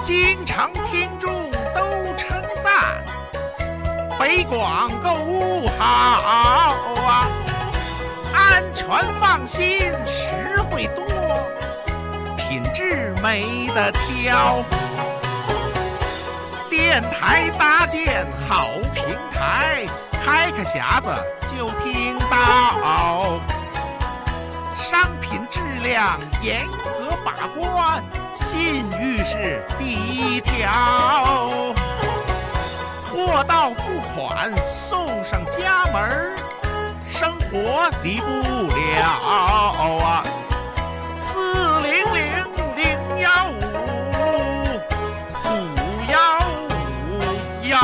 经常听众都称赞，北广购物好啊，安全放心，实惠多，品质没得挑。电台搭建好平台，开个匣子就听到，商品质量严格把关，信誉是第一条。货到付款送上家门，生活离不了啊！400-015-515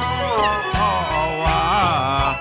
啊！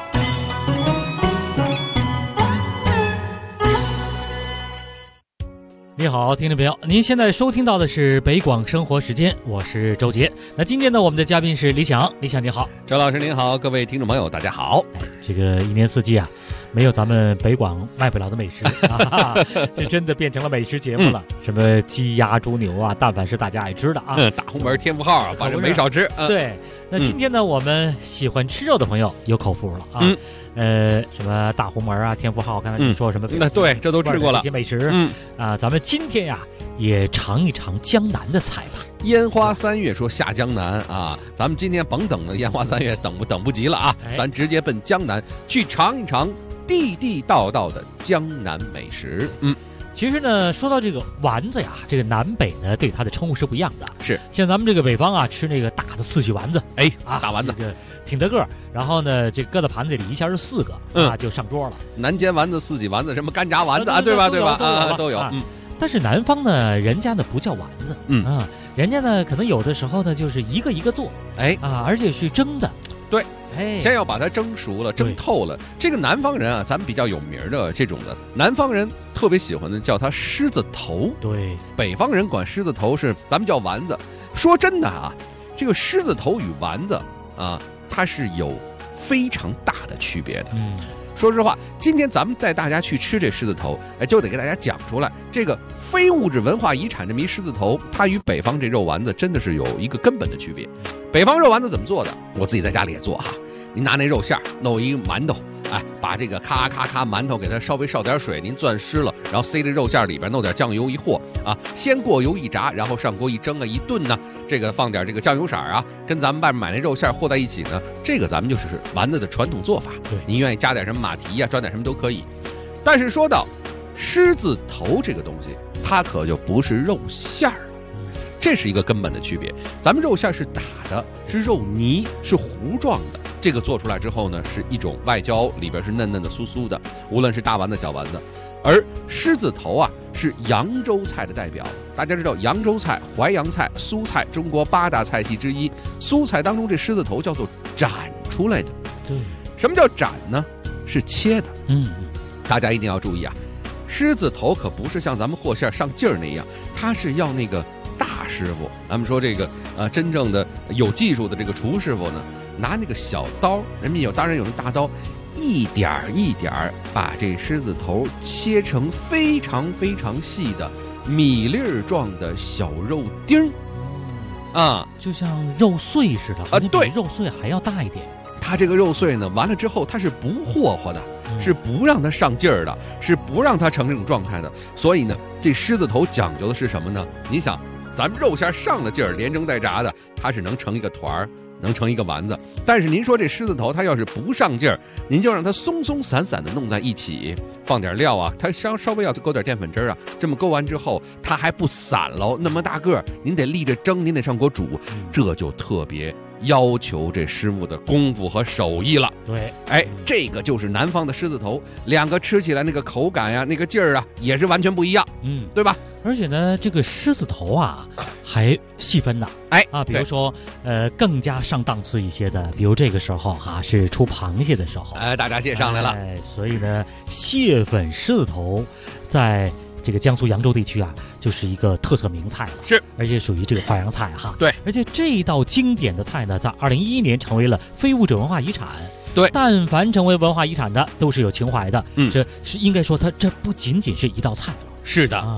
你好，听众朋友，您现在收听到的是北广生活时间，我是周杰。那今天呢，我们的嘉宾是李想，李想你好。 周老师您好，各位听众朋友大家好。 这个一年四季啊，没有咱们北广卖不了的美食啊，这真的变成了美食节目了。什么鸡鸭猪牛啊，但凡是大家爱吃的啊， 大红门天福号啊，反正没少吃。 对，那今天呢，我们喜欢吃肉的朋友有口福了啊。什么大红门啊，天福号，刚才你说什么？ 那对，这都吃过了。 这些美食，咱们今天呀也尝一尝江南的菜吧。 烟花三月说下江南啊，咱们今天甭等了，烟花三月等不及了啊，咱直接奔江南去尝一尝地地道道的江南美食。 其实呢，说到这个丸子呀，这个南北呢对它的称呼是不一样的。 是， 像咱们这个北方啊，吃那个大的四喜丸子， 大丸子， 这个挺大个儿，然后呢，这搁到盘子里一下是4个啊，就上桌了。 南煎丸子、四喜丸子，什么干炸丸子啊，对吧？都有。 但是南方呢，人家呢不叫丸子，人家呢可能有的时候呢就是一个一个做，而且是蒸的。 对，先要把它蒸熟了，蒸透了。这个南方人啊，咱们比较有名的这种的，南方人特别喜欢的叫它狮子头。 对， 北方人管狮子头是咱们叫丸子。说真的啊，这个狮子头与丸子啊，它是有非常大的区别的。说实话，今天咱们带大家去吃这狮子头，就得给大家讲出来，这个非物质文化遗产这么一狮子头，它与北方这肉丸子真的是有一个根本的区别。北方肉丸子怎么做的？我自己在家里也做哈。您拿那肉馅弄一个馒头，把这个咔咔咔馒头给它稍微烧点水，您攥湿了，然后塞这肉馅里边，弄点酱油一和啊，先过油一炸，然后上锅一蒸啊一炖呢，这个放点这个酱油色啊，跟咱们外面买那肉馅和在一起呢，这个咱们就是丸子的传统做法。 对， 您愿意加点什么马蹄啊，装点什么都可以。但是说到狮子头这个东西，它可就不是肉馅儿了。这是一个根本的区别，咱们肉馅是打的，是肉泥，是糊状的。这个做出来之后呢，是一种外焦，里边是嫩嫩的、酥酥的，无论是大丸子、小丸子。而狮子头啊，是扬州菜的代表。大家知道，扬州菜、淮扬菜、苏菜，中国8大菜系之一。苏菜当中，这狮子头叫做斩出来的。 对， 什么叫斩呢？是切的。大家一定要注意啊，狮子头可不是像咱们和馅上劲儿那样，它是要那个大师傅。咱们说这个真正的有技术的这个厨师傅呢，拿那个小刀，人民当然有那大刀，一点一点把这狮子头切成非常非常细的米粒状的小肉丁就像肉碎似的，好像比肉碎还要大一点。 它这个肉碎呢，完了之后它是不霍霍的，是不让它上劲儿的，是不让它成这种状态的。所以呢，这狮子头讲究的是什么呢？你想，咱们肉馅上了劲儿，连蒸带炸的，它是能成一个团儿，能成一个丸子。但是您说这狮子头，它要是不上劲儿，您就让它松松散散的弄在一起，放点料啊，它稍微要勾点淀粉汁啊，这么勾完之后，它还不散喽，那么大个儿，您得立着蒸，您得上锅煮，这就特别要求这师傅的功夫和手艺了。 对， 这个就是南方的狮子头，两个吃起来那个口感呀，那个劲儿啊，也是完全不一样，对吧？ 而且呢，这个狮子头啊，还细分呢，比如说，更加上档次一些的，比如这个时候是出螃蟹的时候， 大闸蟹上来了， 所以呢，蟹粉狮子头在这个江苏扬州地区啊，就是一个特色名菜了， 是， 而且属于这个淮扬菜对， 而且这道经典的菜呢，在2011年成为了非物质文化遗产。 对， 但凡成为文化遗产的，都是有情怀的。这是应该说，它这不仅仅是一道菜了。 是的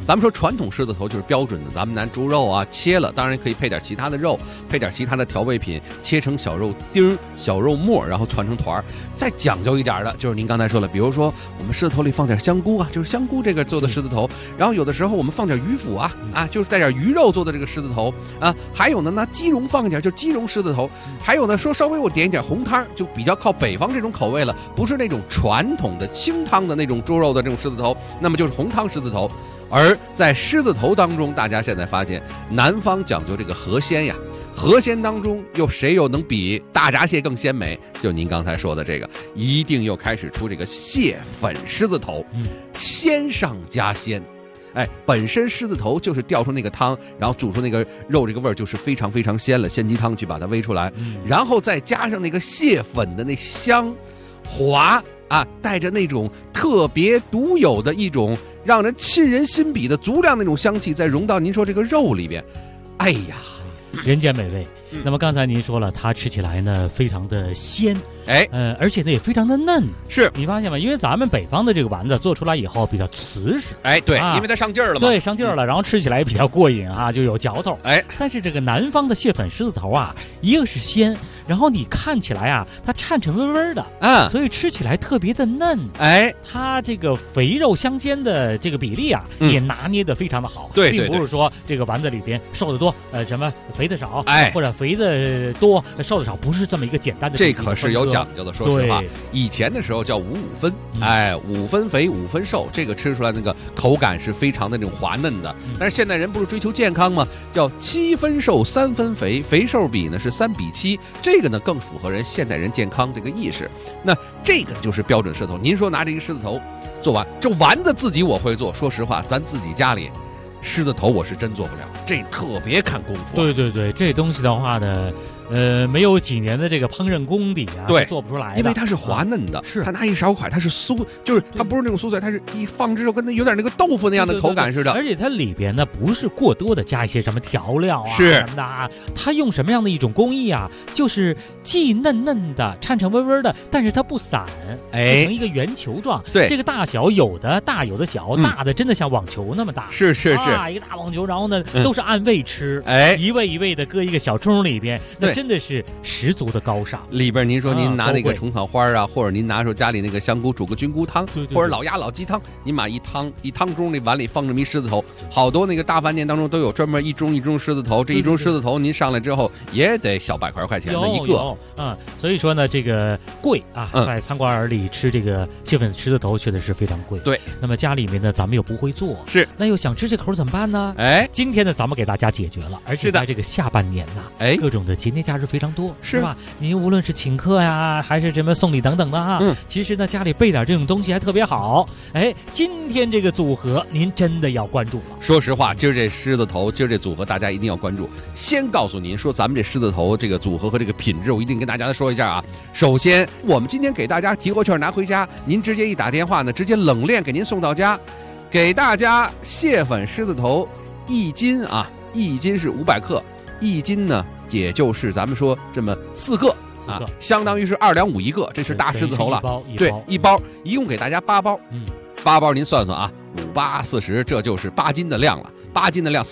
咱们说传统狮子头就是标准的，咱们拿猪肉啊切了，当然可以配点其他的肉，配点其他的调味品，切成小肉丁、小肉末，然后串成团。再讲究一点的，就是您刚才说了，比如说我们狮子头里放点香菇啊，就是香菇这个做的狮子头，然后有的时候我们放点鱼腐啊，就是带点鱼肉做的这个狮子头啊，还有呢拿鸡茸放一点，就鸡茸狮子头，还有呢说稍微我点一点红汤，就比较靠北方这种口味了，不是那种传统的清汤的那种猪肉的这种狮子头，那么就是红汤狮子头。而在狮子头当中，大家现在发现南方讲究这个河鲜呀，河鲜当中谁又能比大闸蟹更鲜美？就您刚才说的这个，一定又开始出这个蟹粉狮子头，鲜上加鲜。本身狮子头就是调出那个汤，然后煮出那个肉，这个味儿就是非常非常鲜了，鲜鸡汤去把它煨出来，然后再加上那个蟹粉的那香滑啊，带着那种特别独有的一种让人沁人心脾的足量那种香气，再融到您说这个肉里边，哎呀， 人间美味。那么刚才您说了，它吃起来呢非常的鲜，而且呢也非常的嫩。 是你发现吗？因为咱们北方的这个丸子做出来以后比较瓷实， 对，因为它上劲儿了嘛， 对，上劲儿了，然后吃起来也比较过瘾啊，就有嚼头。但是这个南方的蟹粉狮子头啊，一个是鲜，然后你看起来啊，它颤颤巍巍的，所以吃起来特别的嫩。它这个肥肉相间的这个比例啊，也拿捏得非常的好。 对， 并不是说这个丸子里边瘦的多，什么肥的少，或者肥的多瘦的少，不是这么一个简单的。 这可是有讲究的，说实话，以前的时候叫5-5分，5分肥5分瘦，这个吃出来那个口感是非常的那种滑嫩的。但是现代人不是追求健康吗？叫7分瘦3分肥，肥瘦比呢是3比7，这个呢更符合人现代人健康这个意识。那这个就是标准狮子头。您说拿这个狮子头做完，这丸子自己我会做，说实话，咱自己家里狮子头我是真做不了，这特别看功夫。 对，这东西的话呢，没有几年的这个烹饪功底啊， 对， 做不出来的， 因为它是滑嫩的， 是它拿一勺块，它是酥，就是它不是那种酥脆，它是一放之后跟那有点那个豆腐那样的口感似的。 而且它里边呢不是过多的加一些什么调料啊是什么的啊，它用什么样的一种工艺啊，就是既嫩嫩的、颤颤巍巍的，但是它不散，变成一个圆球状。 对， 这个大小有的大有的小，大的真的像网球那么大， 是一个大网球，然后呢都是按位吃，一位一位的搁一个小盅里边，那真的是十足的高尚。 里边您说您拿那个虫草花啊，或者您拿出家里那个香菇煮个菌菇汤，或者老鸭老鸡汤，您把一汤盅那碗里放这么一狮子头，好多那个大饭店当中都有专门一盅狮子头，这一盅狮子头您上来之后也得小100块钱的一个。 所以说呢这个贵啊，在餐馆里吃这个蟹粉狮子头确实是非常贵。 对， 那么家里面呢咱们又不会做，那又想吃这口怎么办呢？今天呢咱们给大家解决了，而且在这个下半年呐，各种的节节假日非常多，是吧？您无论是请客呀，还是什么送礼等等的啊，其实呢家里备点这种东西还特别好。今天这个组合您真的要关注了。 说实话，今儿这狮子头，今儿这组合大家一定要关注。先告诉您说，咱们这狮子头这个组合和这个品质，我一定跟大家说一下啊。首先，我们今天给大家提货券拿回家，您直接一打电话呢，直接冷链给您送到家。给大家蟹粉狮子头1斤啊，1斤是500克，1斤呢也就是咱们说这么4个啊，相当于是2两5一个，这是大狮子头了。对，一包，一共给大家8包。8包您算算啊，5、8、40，这就是8斤的量了。8斤的量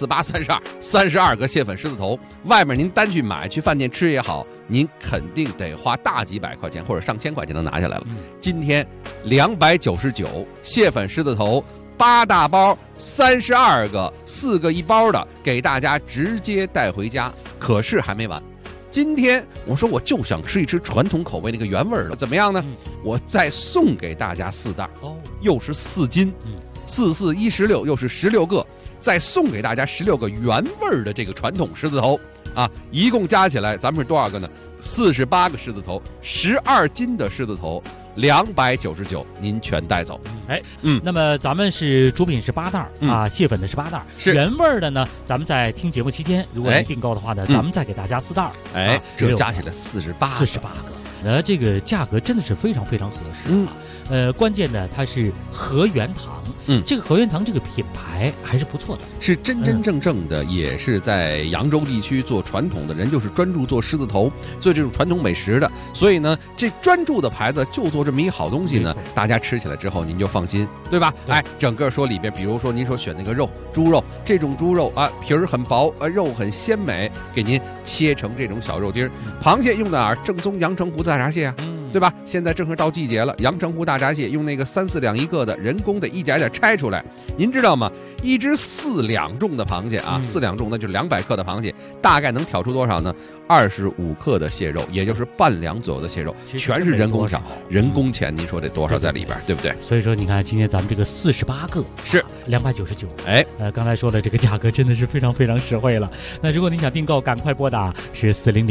，4、8、32个蟹粉狮子头。外面您单去买，去饭店吃也好，您肯定得花大几百块钱或者上千块钱能拿下来了。今天299蟹粉狮子头，8大包，32个，4个一包的，给大家直接带回家。可是还没完，今天我说我就想吃一吃传统口味那个原味的，怎么样呢？我再送给大家4袋，又是4斤，4、4、16，又是16个，再送给大家16个原味的这个传统狮子头啊！一共加起来，咱们是多少个呢？48个狮子头，12斤的狮子头。299，您全带走。 那么咱们是主品是8袋啊，蟹粉的是8袋，原味的呢，咱们在听节目期间，如果您订购的话呢，咱们再给大家4袋。 这加起来48个， 那这个价格真的是非常非常合适啊。 关键呢它是和源堂。这个和源堂这个品牌还是不错的， 是真正正的，也是在扬州地区做传统的人，就是专注做狮子头，做这种传统美食的。所以呢，这专注的牌子就做这么一好东西呢，大家吃起来之后您就放心，对吧？哎，整个说里边，比如说您说选那个肉，猪肉，这种猪肉啊，皮儿很薄，肉很鲜美，给您切成这种小肉丁儿。螃蟹用的哪儿？正宗阳澄湖大闸蟹啊。对吧？现在正是到季节了，阳澄湖大闸蟹用那个3、4两一个的人工的一点点拆出来，您知道吗？一只4两重的螃蟹啊，4两重那就是200克的螃蟹，大概能挑出多少呢？25克的蟹肉，也就是半两左右的蟹肉，全是人工上，人工钱，您说这多少在里边，对不对？ 所以说，你看今天咱们这个48个是 299， 哎， 刚才说的这个价格真的是非常非常实惠了。那如果你想订购，赶快拨打是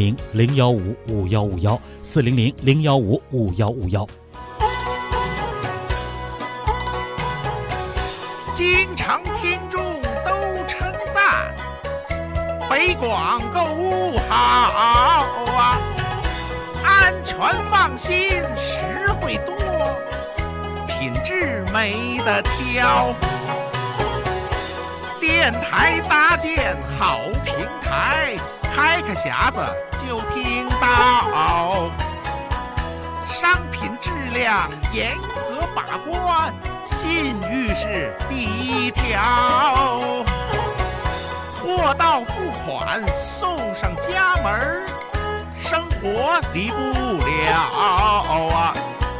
400-015-5151，400-015-5151。 经常听众都称赞北广购物好啊，安全放心，实惠多，品质没得挑。电台搭建好平台，开匣子就听到，商品质量严格把关，信誉是第一条，货到付款送上家门，生活离不了啊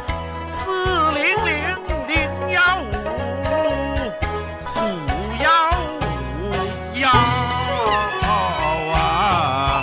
！400-015-5151啊！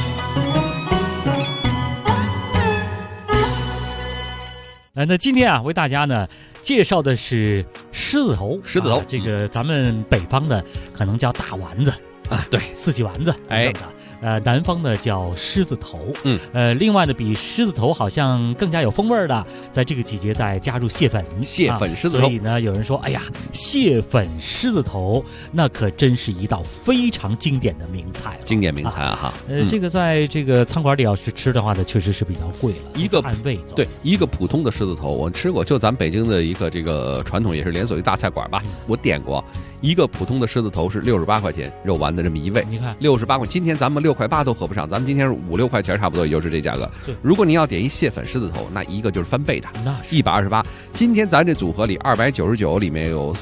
那今天啊，为大家呢介绍的是狮子头，这个咱们北方的可能叫大丸子啊，对，四季丸子，哎。南方呢叫狮子头，另外呢比狮子头好像更加有风味的，在这个季节再加入蟹粉狮子头， 所以呢有人说，哎呀，蟹粉狮子头那可真是一道非常经典的名菜， 经典名菜哈。 这个在这个餐馆里要是吃的话呢，确实是比较贵了， 一个按位走。 对，一个普通的狮子头我吃过，就咱北京的一个这个传统也是连锁的大菜馆吧，我点过一个普通的狮子头是68块钱，肉丸的这么一位， 你看 68块，今天咱们6块8都合不上，咱们今天是5、6块钱差不多，也就是这价格。如果你要点一蟹粉狮子头，那一个就是翻倍的，128。今天咱这组合里299里面有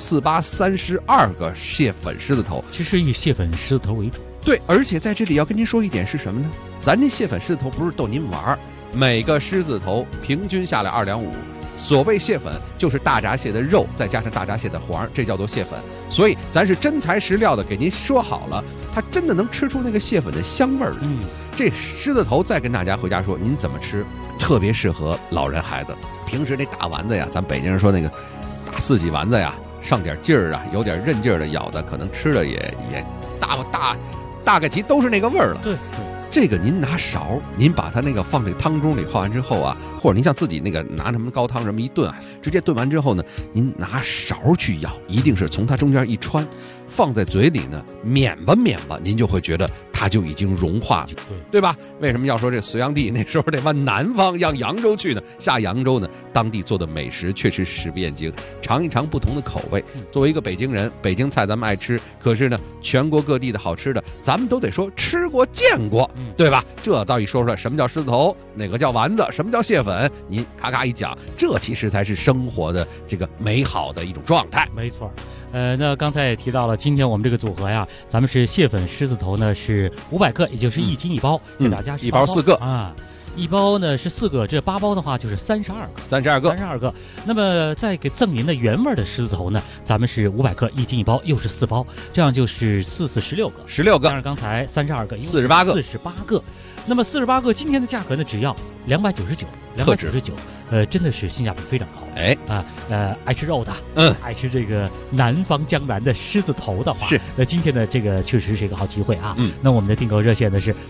4832个蟹粉狮子头， 其实以蟹粉狮子头为主。 对，而且在这里要跟您说一点是什么呢？咱这蟹粉狮子头不是逗您玩，每个狮子头平均下来2两5。所谓蟹粉就是大闸蟹的肉再加上大闸蟹的黄，这叫做蟹粉。所以咱是真材实料的给您说好了，它真的能吃出那个蟹粉的香味儿。这狮子头再跟大家回家说您怎么吃，特别适合老人孩子。平时那大丸子呀，咱北京人说那个大4季丸子呀，上点劲儿啊，有点韧劲儿的咬的，可能吃的也大概其都是那个味儿了。 对。 这个您拿勺，您把它那个放这个汤盅里泡完之后啊，或者您像自己那个拿什么高汤什么一炖啊，直接炖完之后呢，您拿勺去舀，一定是从它中间一穿，放在嘴里呢，免吧，您就会觉得它就已经融化了，对吧？为什么要说这隋炀帝那时候得往南方，让扬州去呢？下扬州呢，当地做的美食确实食不厌精，尝一尝不同的口味。作为一个北京人，北京菜咱们爱吃，可是呢，全国各地的好吃的，咱们都得说吃过见过。对吧？这到一说出来，什么叫狮子头，哪个叫丸子，什么叫蟹粉，您咔咔一讲，这其实才是生活的这个美好的一种状态。 没错。那刚才也提到了，今天我们这个组合呀，咱们是蟹粉狮子头呢是500克，也就是1斤1包，给大家是 1包4个啊。一包呢是4个，这8包的话就是32个。那么再给赠您的原味的狮子头呢，咱们是500克，1斤1包，又是4包，这样就是16个，16个。但是刚才32个 ，48 个。那么48个今天的价格呢，只要299，真的是性价比非常高。爱吃肉的，爱吃这个南方江南的狮子头的话，那今天的这个确实是一个好机会啊。那我们的订购热线呢是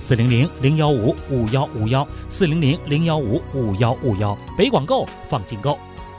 400-015-5151，400-015-5151，北广购，放心购。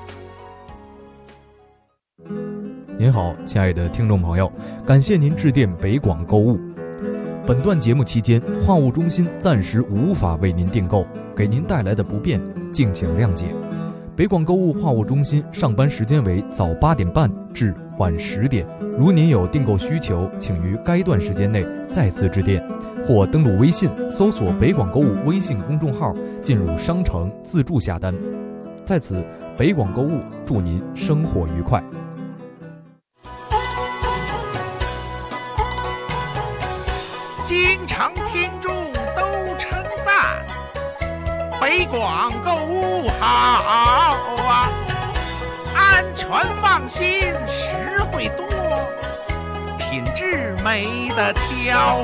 您好，亲爱的听众朋友，感谢您致电北广购物。本段节目期间，话务中心暂时无法为您订购，给您带来的不便，敬请谅解。 北广购物话务中心上班时间为早8点半至晚10点。如您有订购需求，请于该段时间内再次致电，或登录微信搜索北广购物微信公众号，进入商城自助下单。在此，北广购物祝您生活愉快。 经常听众都称赞北广购物好啊，安全放心，实惠多，品质没得挑。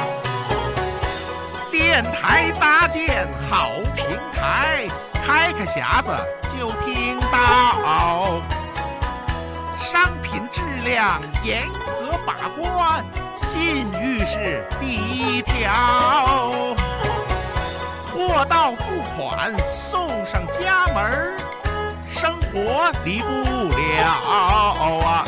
电台搭建好平台，开开匣子就听到，商品质量严格把关，信誉是第一条。货到付款送上家门，生活离不了啊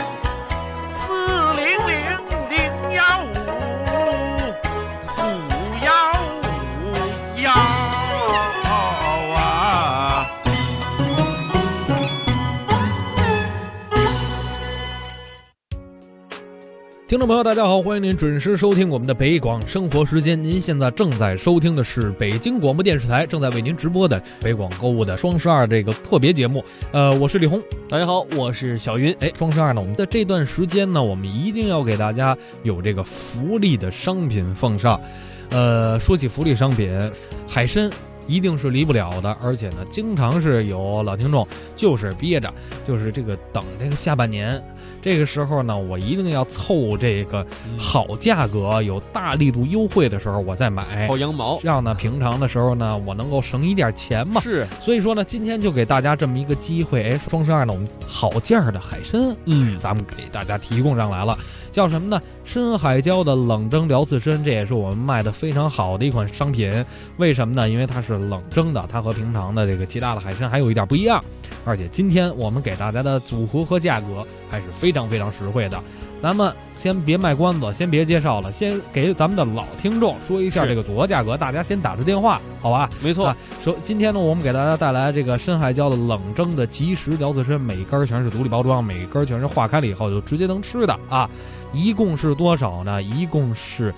！400-015-515啊！ 听众朋友大家好，欢迎您准时收听我们的北广生活时间。您现在正在收听的是北京广播电视台正在为您直播的北广购物的双12这个特别节目。我是李红， 大家好，我是小云。 双12呢，我们的这段时间呢，我们一定要给大家有这个福利的商品奉上。说起福利商品，海参一定是离不了的，而且呢，经常是有老听众就是憋着，就是这个等这个下半年。这个时候呢，我一定要凑这个好价格、有大力度优惠的时候，我再买， 薅羊毛， 这样呢，平常的时候呢，我能够省一点钱嘛。 是， 所以说呢，今天就给大家这么一个机会，双12呢，我们好价的海参，咱们给大家提供上来了，叫什么呢？深海礁的冷蒸辽刺参，这也是我们卖的非常好的一款商品。为什么呢？因为它是冷蒸的，它和平常的这个其他的海参还有一点不一样。而且今天我们给大家的组合和价格还是非常非常实惠的。咱们先别卖关子，先别介绍了，先给咱们的老听众说一下这个组合价格，大家先打着电话，好吧？ 没错。 今天呢，我们给大家带来这个深海礁的冷蒸的即食辽刺参，每根全是独立包装，每根全是化开了以后就直接能吃的啊。一共是多少呢？一共是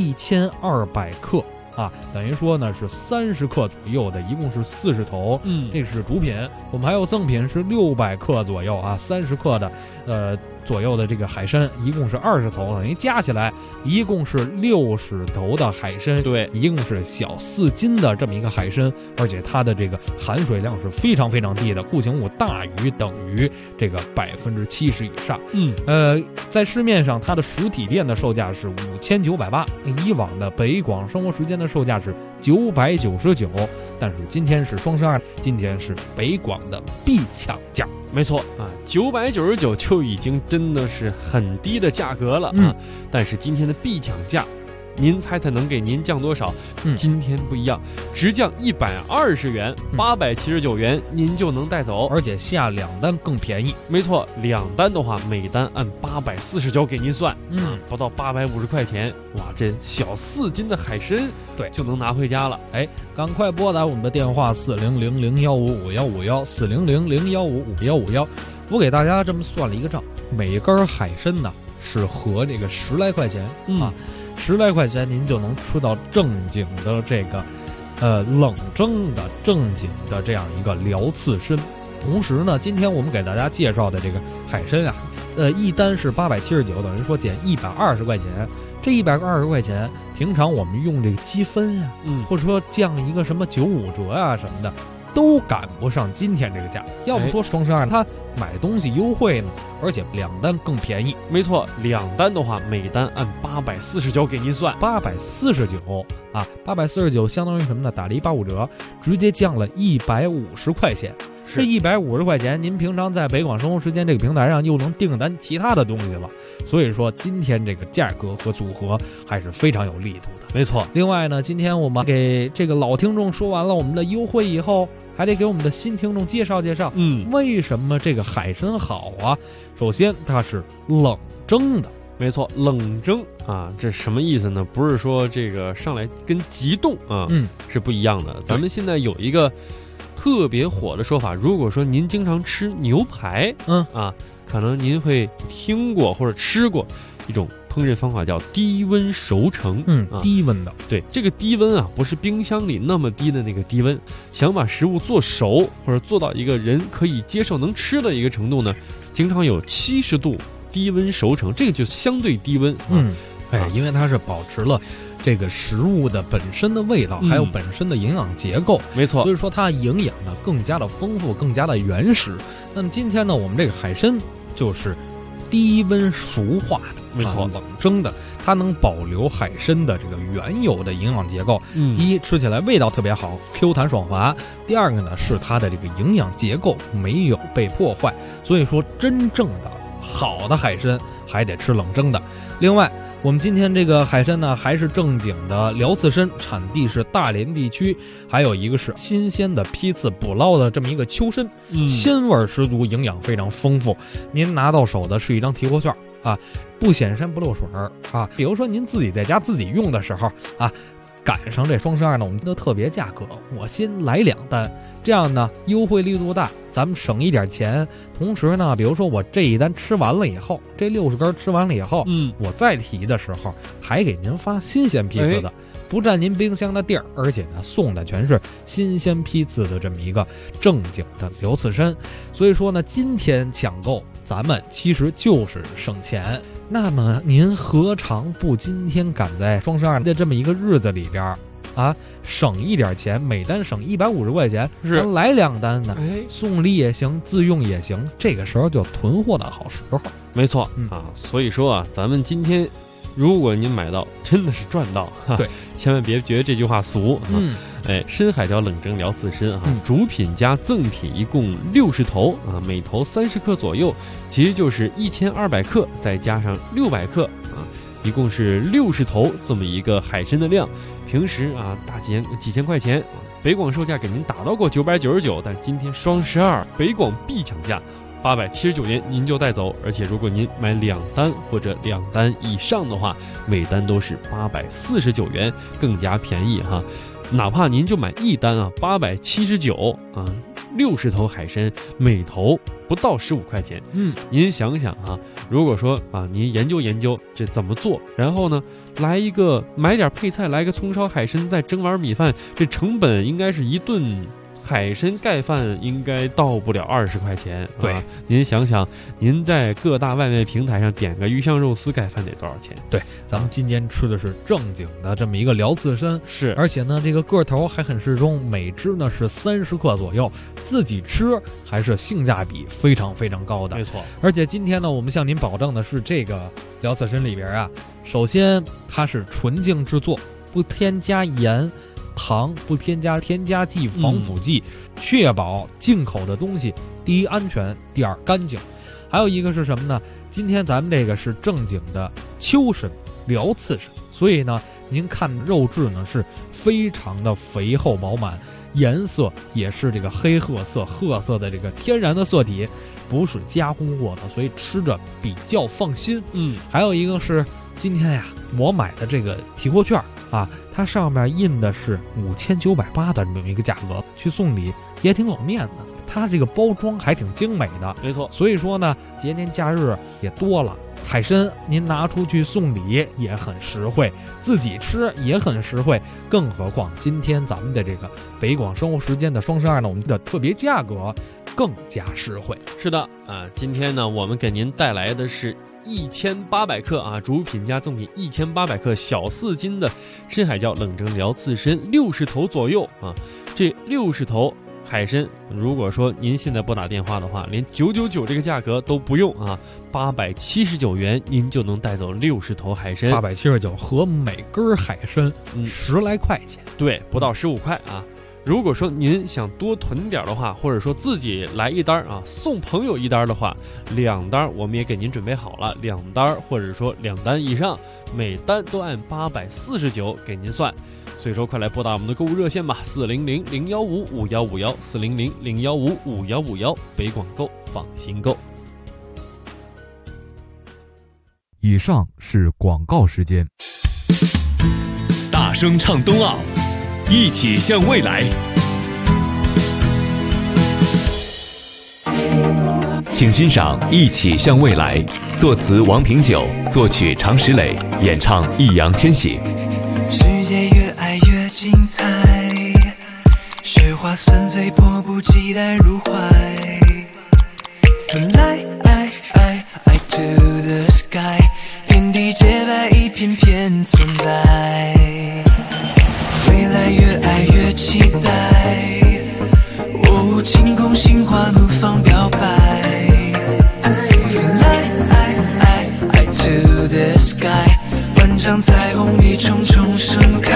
1200克。等于说呢是30克左右的，一共是40头。这是主品，我们还有赠品是600克左右啊，30克的左右的这个海参，一共是20头，等于加起来一共是60头的海参。 对， 一共是小4斤的这么一个海参，而且它的这个含水量是非常非常低的，固形物大于等于这个70%以上。在市面上它的实体店的售价是5980，以往的北广生活时间的售价是999，但是今天是双12，今天是北广的必抢价。 没错啊，999就已经真的是很低的价格了啊！但是今天的必抢价，您猜猜能给您降多少？今天不一样，直降120元，879元您就能带走， 而且下2单更便宜。 没错，2单的话，每单按849给您算，不到850块钱，哇，这小4斤的海参，对，就能拿回家了。 赶快拨打我们的电话400-015-5151，400-015-5151。我给大家这么算了一个账，每根海参呢是合这个10来块钱，10来块钱您就能吃到正经的这个冷蒸的正经的这样一个辽刺参。同时呢，今天我们给大家介绍的这个海参啊，一单是879，等于说减120块钱。这120块钱，平常我们用这个积分啊，或者说降一个什么95折啊什么的，都赶不上今天这个价。要不说双12它买东西优惠呢，而且2单更便宜。 没错，2单的话，每单按849给您算 ，849啊，849相当于什么呢？打了185折，直接降了150块钱。这150块钱，您平常在北广生活时间这个平台上又能订单其他的东西了。所以说，今天这个价格和组合还是非常有力度的。 没错。 另外呢，今天我们给这个老听众说完了我们的优惠以后，还得给我们的新听众介绍介绍，为什么这个海参好啊？首先，它是冷蒸的。 没错，冷蒸啊，这什么意思呢？不是说这个上来跟急冻啊，是不一样的。咱们现在有一个特别火的说法，如果说您经常吃牛排，可能您会听过或者吃过一种烹饪方法叫低温熟成， 低温的。 对，这个低温不是冰箱里那么低的那个低温，想把食物做熟或者做到一个人可以接受能吃的一个程度呢，经常有70度低温熟成，这个就相对低温。 因为它是保持了这个食物的本身的味道，还有本身的营养结构， 没错， 所以说它营养呢更加的丰富，更加的原始。那么今天呢，我们这个海参就是低温熟化的， 没错， 冷蒸的，它能保留海参的这个原有的营养结构。第一，吃起来味道特别好 ，Q 弹爽滑；第二个呢，是它的这个营养结构没有被破坏。所以说，真正的好的海参还得吃冷蒸的。另外，我们今天这个海参呢，还是正经的辽刺参，产地是大连地区，还有一个是新鲜的批次捕捞的这么一个秋参，鲜味十足，营养非常丰富。您拿到手的是一张提货券不显山不漏水比如说您自己在家自己用的时候赶上这双12呢，我们的特别价格，我先来2单，这样呢优惠力度大，咱们省一点钱。同时呢，比如说我这一单吃完了以后，这60根吃完了以后，我再提的时候还给您发新鲜批次的，不占您冰箱的地儿，而且呢送的全是新鲜批次的这么一个正经的辽刺参。所以说呢，今天抢购咱们其实就是省钱。那么您何尝不今天赶在双12的这么一个日子里边省一点钱，每单省150块钱，咱来2单呢，送礼也行，自用也行，这个时候就囤货的好时候。 没错所以说咱们今天如果您买到，真的是赚到对， 千万别觉得这句话俗深海椒冷蒸辽刺参主品加赠品一共60头每头30克左右，其实就是1200克再加上600克一共是60头这么一个海参的量。平时大几千块钱，北广售价给您打到过999，但今天双12北广必抢价879元您就带走，而且如果您买2单或者2单以上的话，每单都是849元，更加便宜哪怕您就买1单879 60头海参，每头不到15块钱。您想想如果说您研究研究这怎么做，然后呢买点配菜，来个葱烧海参，再蒸碗米饭，这成本应该是一顿海参盖饭应该到不了20块钱。 对您想想，您在各大外卖平台上点个鱼香肉丝盖饭得多少钱？ 对，咱们今天吃的是正经的这么一个辽刺参， 是， 而且呢这个个头还很适中，每只呢是30克左右，自己吃还是性价比非常非常高的。 没错， 而且今天呢我们向您保证的是，这个辽刺参里边首先它是纯净制作，不添加盐糖，不添加添加剂防腐剂，确保进口的东西第一安全，第二干净。还有一个是什么呢？今天咱们这个是正经的秋参辽刺参，所以呢您看肉质呢是非常的肥厚饱满，颜色也是这个黑褐色的这个天然的色体，不是加工过的，所以吃着比较放心。还有一个是今天我买的这个提货券它上面印的是5980的这么一个价格，去送礼也挺有面子，它这个包装还挺精美的。 没错， 所以说呢节年假日也多了，海参您拿出去送礼也很实惠，自己吃也很实惠，更何况今天咱们的这个北广生活时间的双12呢，我们的特别价格更加实惠。 是的今天呢我们给您带来的是1800克主品加赠品1800克小4斤的深海椒冷蒸辽刺参60头左右这60头海参，如果说您现在拨打电话的话，连999这个价格都不用879元您就能带走60头海参 ，879和每根海参10来块钱， 对，不到15块如果说您想多囤点的话，或者说自己来一单送朋友一单的话，2单我们也给您准备好了，2单或者说2单以上，每单都按849给您算。所以说快来拨打我们的购物热线吧，400-015-5151 400-015-5151，北广购，放心购。 以上是广告时间。 大声唱冬奥，一起向未来。 请欣赏《一起向未来》，作词王平久，作曲常石磊，演唱易烊千玺。 世界越爱越精彩，雪花纷飞，迫不及待入怀。Fly to the sky， 天地洁白，一片片存在。未来越爱越期待，哦，晴空心花怒放表白。Fly to the sky， 万丈彩虹一重重盛开。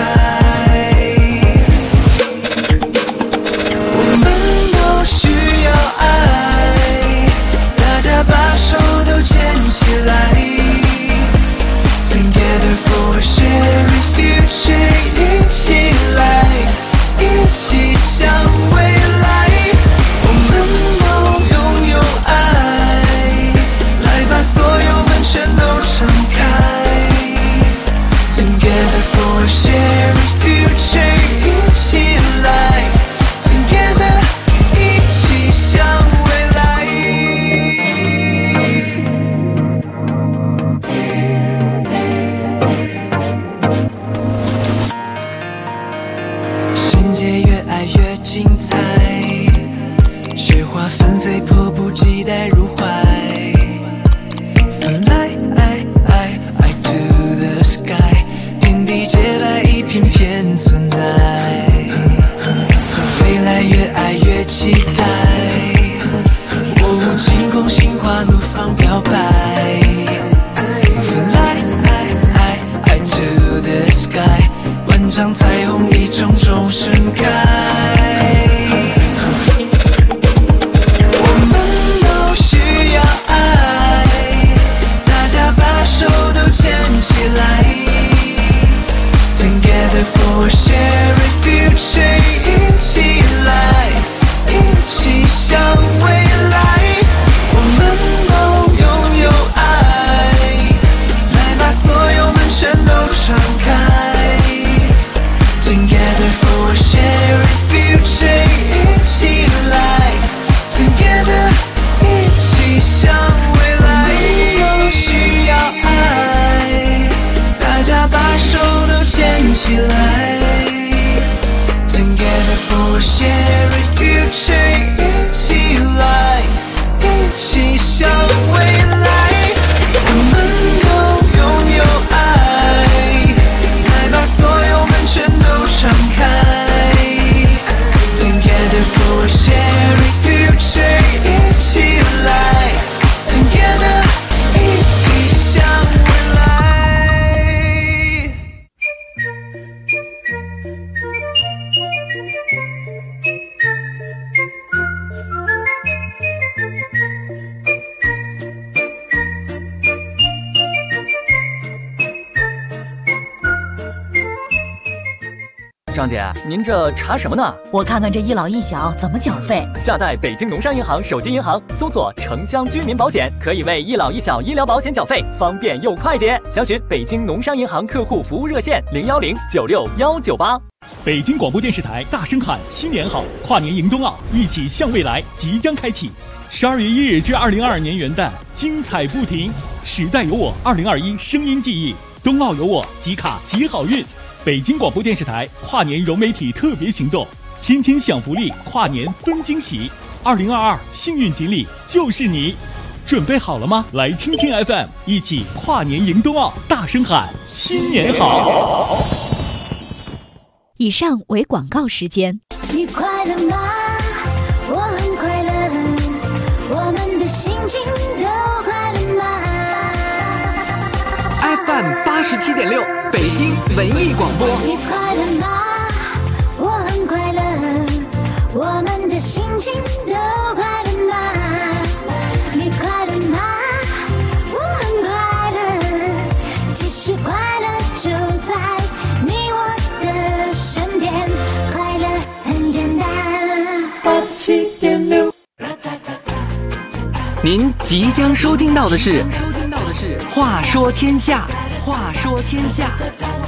我们都需要爱，大家把手都牵起来。Together for a shared future， 一起来，一起向未来。我们都拥有爱，来把所有门全都敞开。Together for a shared future， 一起来 Together， 一起向未来。世界越爱越精彩，雪花纷飞，迫不及待入怀。Fly to the sky， 天地洁白，一片片存在。未来越爱越期待，哦，晴空心花怒放表白。Fly to the sky， 万丈彩虹一重重盛开。我们都需要爱，大家把手都牵起来。Together for a shared future， 一起来，一起向未来。我们都拥有爱，来把所有门全都敞开。Together for a shared future， 一起来 Together， 一起向未来。都需要爱，大家把手都牵起来。Together for a shared future， 一起来，一起向未来。我们都拥有爱，来把所有门全都敞开。Together for a shared future， 一起来 Together， 一起向未来。 张姐，您这查什么呢？ 我看看这一老一小怎么缴费。 下载北京农商银行手机银行，搜索城乡居民保险，可以为一老一小医疗保险缴费，方便又快捷。详询北京农商银行客户服务热线010961198。 北京广播电视台大声喊新年好，跨年迎冬奥，一起向未来即将开启。12月1日至2022年元旦，精彩不停。时代有我2021声音记忆，冬奥有我，集卡集好运。北京广播电视台跨年融媒体特别行动，天天享福利，跨年分惊喜。2022幸运锦鲤就是你，准备好了吗？来听听 FM， 一起跨年迎冬奥，大声喊新年好。 以上为广告时间。 你快乐吗？我很快乐，我们的心情都快乐吗？ FM 87.6，北京文艺广播。 你快乐吗？我很快乐，我们的心情都快乐吗？你快乐吗？我很快乐，其实快乐就在你我的身边，快乐很简单。87.6， 您即将收听到的是《话说天下》，话说天下。